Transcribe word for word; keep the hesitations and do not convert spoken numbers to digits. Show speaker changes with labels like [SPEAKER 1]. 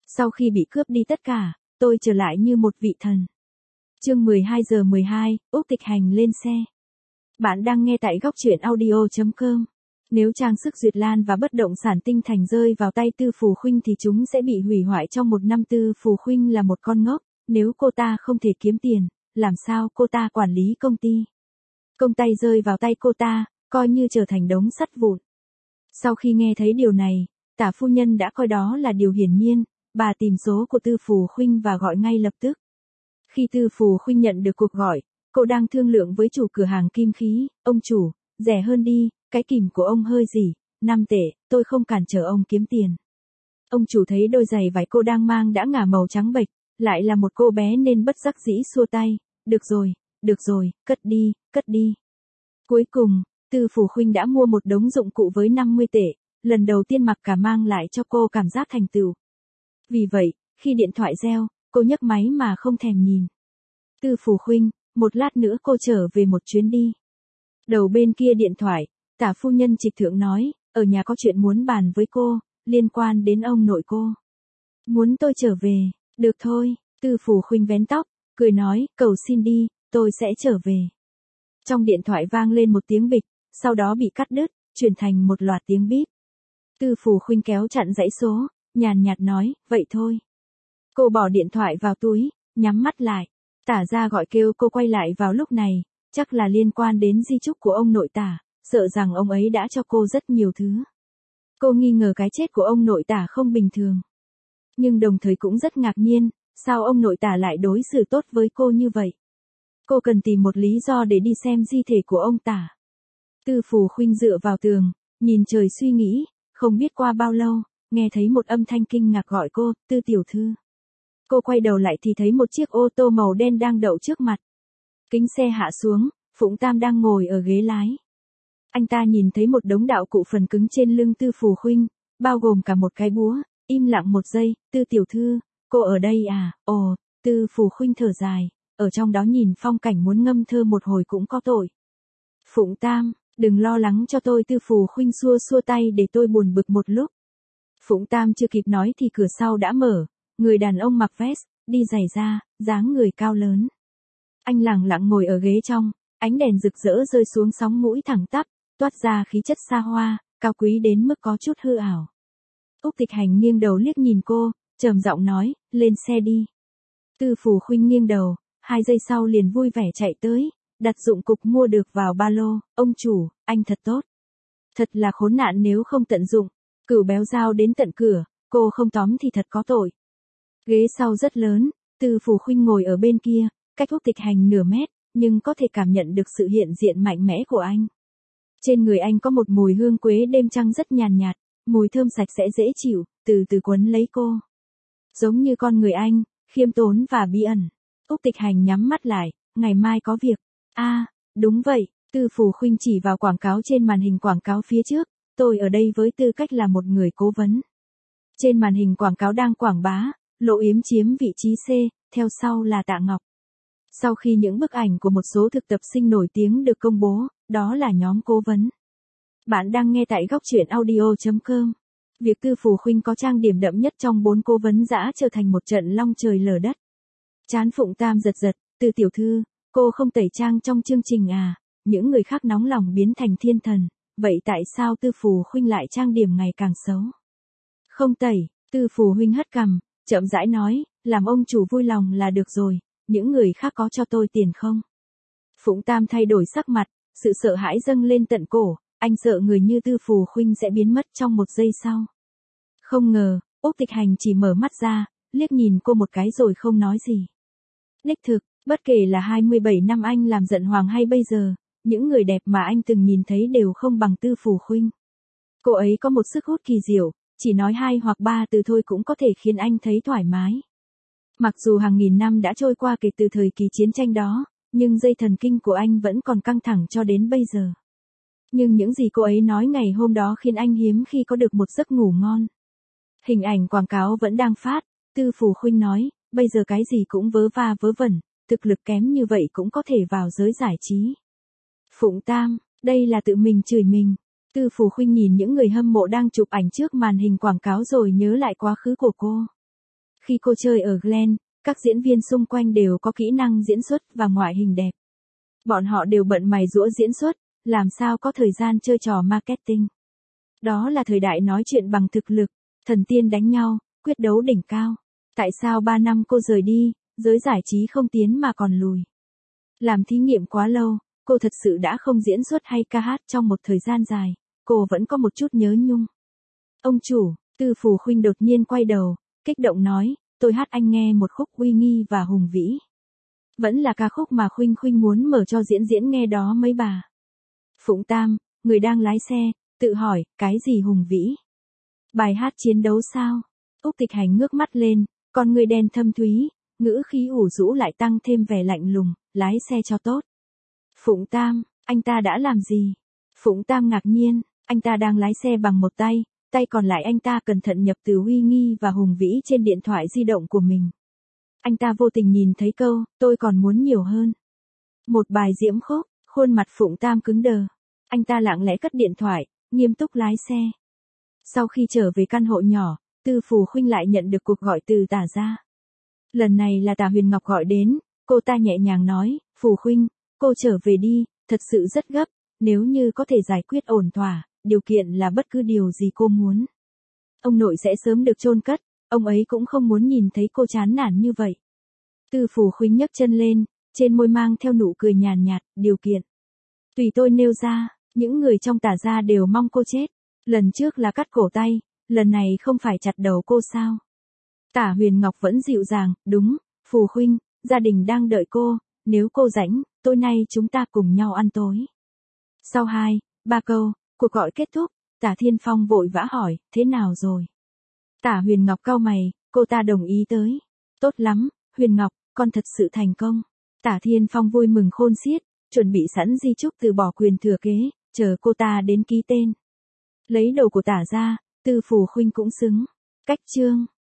[SPEAKER 1] Sau khi bị cướp đi tất cả, tôi trở lại như một vị thần. Chương mười hai giờ mười hai, Úc Tịch Hành lên xe. Bạn đang nghe tại góc truyện audio chấm com. Nếu trang sức Duyệt Lan và bất động sản Tinh Thành rơi vào tay Tư Phù Khuynh thì chúng sẽ bị hủy hoại trong một năm. Tư Phù Khuynh là một con ngốc, nếu cô ta không thể kiếm tiền, làm sao cô ta quản lý công ty. Công tay rơi vào tay cô ta, coi như trở thành đống sắt vụn. Sau khi nghe thấy điều này, Tả phu nhân đã coi đó là điều hiển nhiên, bà tìm số của Tư Phù Khuynh và gọi ngay lập tức. Khi Tư Phù Khuynh nhận được cuộc gọi, cô đang thương lượng với chủ cửa hàng kim khí, ông chủ, rẻ hơn đi, cái kìm của ông hơi rỉ, năm tệ, tôi không cản trở ông kiếm tiền. Ông chủ thấy đôi giày vải cô đang mang đã ngả màu trắng bệch, lại là một cô bé nên bất đắc dĩ xua tay, được rồi, được rồi, cất đi, cất đi. Cuối cùng, Tư Phù Khuynh đã mua một đống dụng cụ với năm mươi tệ, lần đầu tiên mặc cả mang lại cho cô cảm giác thành tựu. Vì vậy, khi điện thoại reo, cô nhấc máy mà không thèm nhìn. Tư Phù Khuynh, một lát nữa cô trở về một chuyến đi. Đầu bên kia điện thoại, Tả phu nhân Trịch Thượng nói, ở nhà có chuyện muốn bàn với cô, liên quan đến ông nội cô. Muốn tôi trở về, được thôi, Tư Phù Khuynh vén tóc, cười nói, cầu xin đi, tôi sẽ trở về. Trong điện thoại vang lên một tiếng bịch, sau đó bị cắt đứt, chuyển thành một loạt tiếng bíp. Tư Phù Khuynh kéo chặn dãy số, nhàn nhạt nói, vậy thôi. Cô bỏ điện thoại vào túi, nhắm mắt lại. Tả ra gọi kêu cô quay lại vào lúc này, chắc là liên quan đến di chúc của ông nội Tả, sợ rằng ông ấy đã cho cô rất nhiều thứ. Cô nghi ngờ cái chết của ông nội Tả không bình thường. Nhưng đồng thời cũng rất ngạc nhiên, sao ông nội Tả lại đối xử tốt với cô như vậy. Cô cần tìm một lý do để đi xem di thể của ông Tả. Tư Phù Khuynh dựa vào tường, nhìn trời suy nghĩ, không biết qua bao lâu, nghe thấy một âm thanh kinh ngạc gọi cô, Tư tiểu thư. Cô quay đầu lại thì thấy một chiếc ô tô màu đen đang đậu trước mặt. Kính xe hạ xuống, Phụng Tam đang ngồi ở ghế lái. Anh ta nhìn thấy một đống đạo cụ phần cứng trên lưng Tư Phù Khuynh, bao gồm cả một cái búa, im lặng một giây, Tư tiểu thư, cô ở đây à, ồ, Tư Phù Khuynh thở dài, ở trong đó nhìn phong cảnh muốn ngâm thơ một hồi cũng có tội. Phụng Tam, đừng lo lắng cho tôi. Tư Phù Khuynh xua xua tay để tôi buồn bực một lúc. Phụng Tam chưa kịp nói thì cửa sau đã mở, người đàn ông mặc vest, đi giày da, dáng người cao lớn. Anh lẳng lặng ngồi ở ghế trong, ánh đèn rực rỡ rơi xuống sóng mũi thẳng tắp, toát ra khí chất xa hoa, cao quý đến mức có chút hư ảo. Úc Tịch Hành nghiêng đầu liếc nhìn cô, trầm giọng nói, lên xe đi. Tư Phù Khuynh nghiêng đầu, hai giây sau liền vui vẻ chạy tới, đặt dụng cụ mua được vào ba lô, ông chủ, anh thật tốt. Thật là khốn nạn nếu không tận dụng, cửu béo dao đến tận cửa, cô không tóm thì thật có tội. Ghế sau rất lớn, Tư Phù Khuynh ngồi ở bên kia, cách Úc Tịch Hành nửa mét, nhưng có thể cảm nhận được sự hiện diện mạnh mẽ của anh. Trên người anh có một mùi hương quế đêm trăng rất nhàn nhạt, mùi thơm sạch sẽ dễ chịu, từ từ quấn lấy cô. Giống như con người anh, khiêm tốn và bí ẩn. Úc Tịch Hành nhắm mắt lại, ngày mai có việc. A, à, đúng vậy, Tư Phù Khuynh chỉ vào quảng cáo trên màn hình quảng cáo phía trước, tôi ở đây với tư cách là một người cố vấn. Trên màn hình quảng cáo đang quảng bá, Lộ Yếm chiếm vị trí C, theo sau là Tạ Ngọc. Sau khi những bức ảnh của một số thực tập sinh nổi tiếng được công bố, đó là nhóm cố vấn. Bạn đang nghe tại góc truyện audio chấm com. Việc Tư Phù Khuynh có trang điểm đậm nhất trong bốn cố vấn dã trở thành một trận long trời lở đất. Trán Phụng Tam giật giật, Tư tiểu thư, cô không tẩy trang trong chương trình à, những người khác nóng lòng biến thành thiên thần, vậy tại sao Tư Phù Khuynh lại trang điểm ngày càng xấu? Không tẩy, Tư Phù Khuynh hất cằm, chậm rãi nói, làm ông chủ vui lòng là được rồi, những người khác có cho tôi tiền không? Phụng Tam thay đổi sắc mặt, sự sợ hãi dâng lên tận cổ, anh sợ người như Tư Phù Khuynh sẽ biến mất trong một giây sau. Không ngờ, Úc Tịch Hành chỉ mở mắt ra, liếc nhìn cô một cái rồi không nói gì. Đích thực, bất kể là hai mươi bảy năm anh làm giận hoàng hay bây giờ, những người đẹp mà anh từng nhìn thấy đều không bằng Tư Phù Khuynh. Cô ấy có một sức hút kỳ diệu, chỉ nói hai hoặc ba từ thôi cũng có thể khiến anh thấy thoải mái. Mặc dù hàng nghìn năm đã trôi qua kể từ thời kỳ chiến tranh đó, nhưng dây thần kinh của anh vẫn còn căng thẳng cho đến bây giờ. Nhưng những gì cô ấy nói ngày hôm đó khiến anh hiếm khi có được một giấc ngủ ngon. Hình ảnh quảng cáo vẫn đang phát, Tư Phù Khuynh nói, bây giờ cái gì cũng vớ va vớ vẩn, thực lực kém như vậy cũng có thể vào giới giải trí. Phụng Tam, đây là tự mình chửi mình. Tư Phù Khuynh nhìn những người hâm mộ đang chụp ảnh trước màn hình quảng cáo rồi nhớ lại quá khứ của cô. Khi cô chơi ở Glen, các diễn viên xung quanh đều có kỹ năng diễn xuất và ngoại hình đẹp. Bọn họ đều bận mày giũa diễn xuất, làm sao có thời gian chơi trò marketing. Đó là thời đại nói chuyện bằng thực lực, thần tiên đánh nhau, quyết đấu đỉnh cao. Tại sao ba năm cô rời đi, giới giải trí không tiến mà còn lùi? Làm thí nghiệm quá lâu, cô thật sự đã không diễn xuất hay ca hát trong một thời gian dài, cô vẫn có một chút nhớ nhung. Ông chủ, Tư Phù Khuynh đột nhiên quay đầu, kích động nói, tôi hát anh nghe một khúc uy nghi và hùng vĩ. Vẫn là ca khúc mà Khuynh Khuynh muốn mở cho diễn diễn nghe đó mấy bà. Phụng Tam, người đang lái xe, tự hỏi, cái gì hùng vĩ? Bài hát chiến đấu sao? Úc Tịch Hành ngước mắt lên, con người đen thâm thúy, ngữ khí ủ rũ lại tăng thêm vẻ lạnh lùng, lái xe cho tốt. Phụng Tam, anh ta đã làm gì? Phụng Tam ngạc nhiên, anh ta đang lái xe bằng một tay, tay còn lại anh ta cẩn thận nhập từ uy nghi và hùng vĩ trên điện thoại di động của mình. Anh ta vô tình nhìn thấy câu, tôi còn muốn nhiều hơn. Một bài diễm khúc, khuôn mặt Phụng Tam cứng đờ. Anh ta lặng lẽ cất điện thoại, nghiêm túc lái xe. Sau khi trở về căn hộ nhỏ, Tư Phù Khuynh lại nhận được cuộc gọi từ Tả gia. Lần này là Tả Huyền Ngọc gọi đến, cô ta nhẹ nhàng nói, Phù Khuynh, cô trở về đi, thật sự rất gấp, nếu như có thể giải quyết ổn thỏa, điều kiện là bất cứ điều gì cô muốn. Ông nội sẽ sớm được chôn cất, ông ấy cũng không muốn nhìn thấy cô chán nản như vậy. Tư Phù Khuynh nhấc chân lên, trên môi mang theo nụ cười nhàn nhạt, điều kiện. Tùy tôi nêu ra, những người trong Tả gia đều mong cô chết. Lần trước là cắt cổ tay, lần này không phải chặt đầu cô sao? Tả Huyền Ngọc vẫn dịu dàng, đúng, Phù Khuynh, gia đình đang đợi cô, nếu cô rảnh, tối nay chúng ta cùng nhau ăn tối. Sau hai, ba câu, cuộc gọi kết thúc, Tả Thiên Phong vội vã hỏi, thế nào rồi? Tả Huyền Ngọc cau mày, cô ta đồng ý tới. Tốt lắm, Huyền Ngọc, con thật sự thành công. Tả Thiên Phong vui mừng khôn xiết, chuẩn bị sẵn di chúc từ bỏ quyền thừa kế, chờ cô ta đến ký tên. Lấy đồ của Tả ra, Tư Phù Khuynh cũng xứng. Cách chương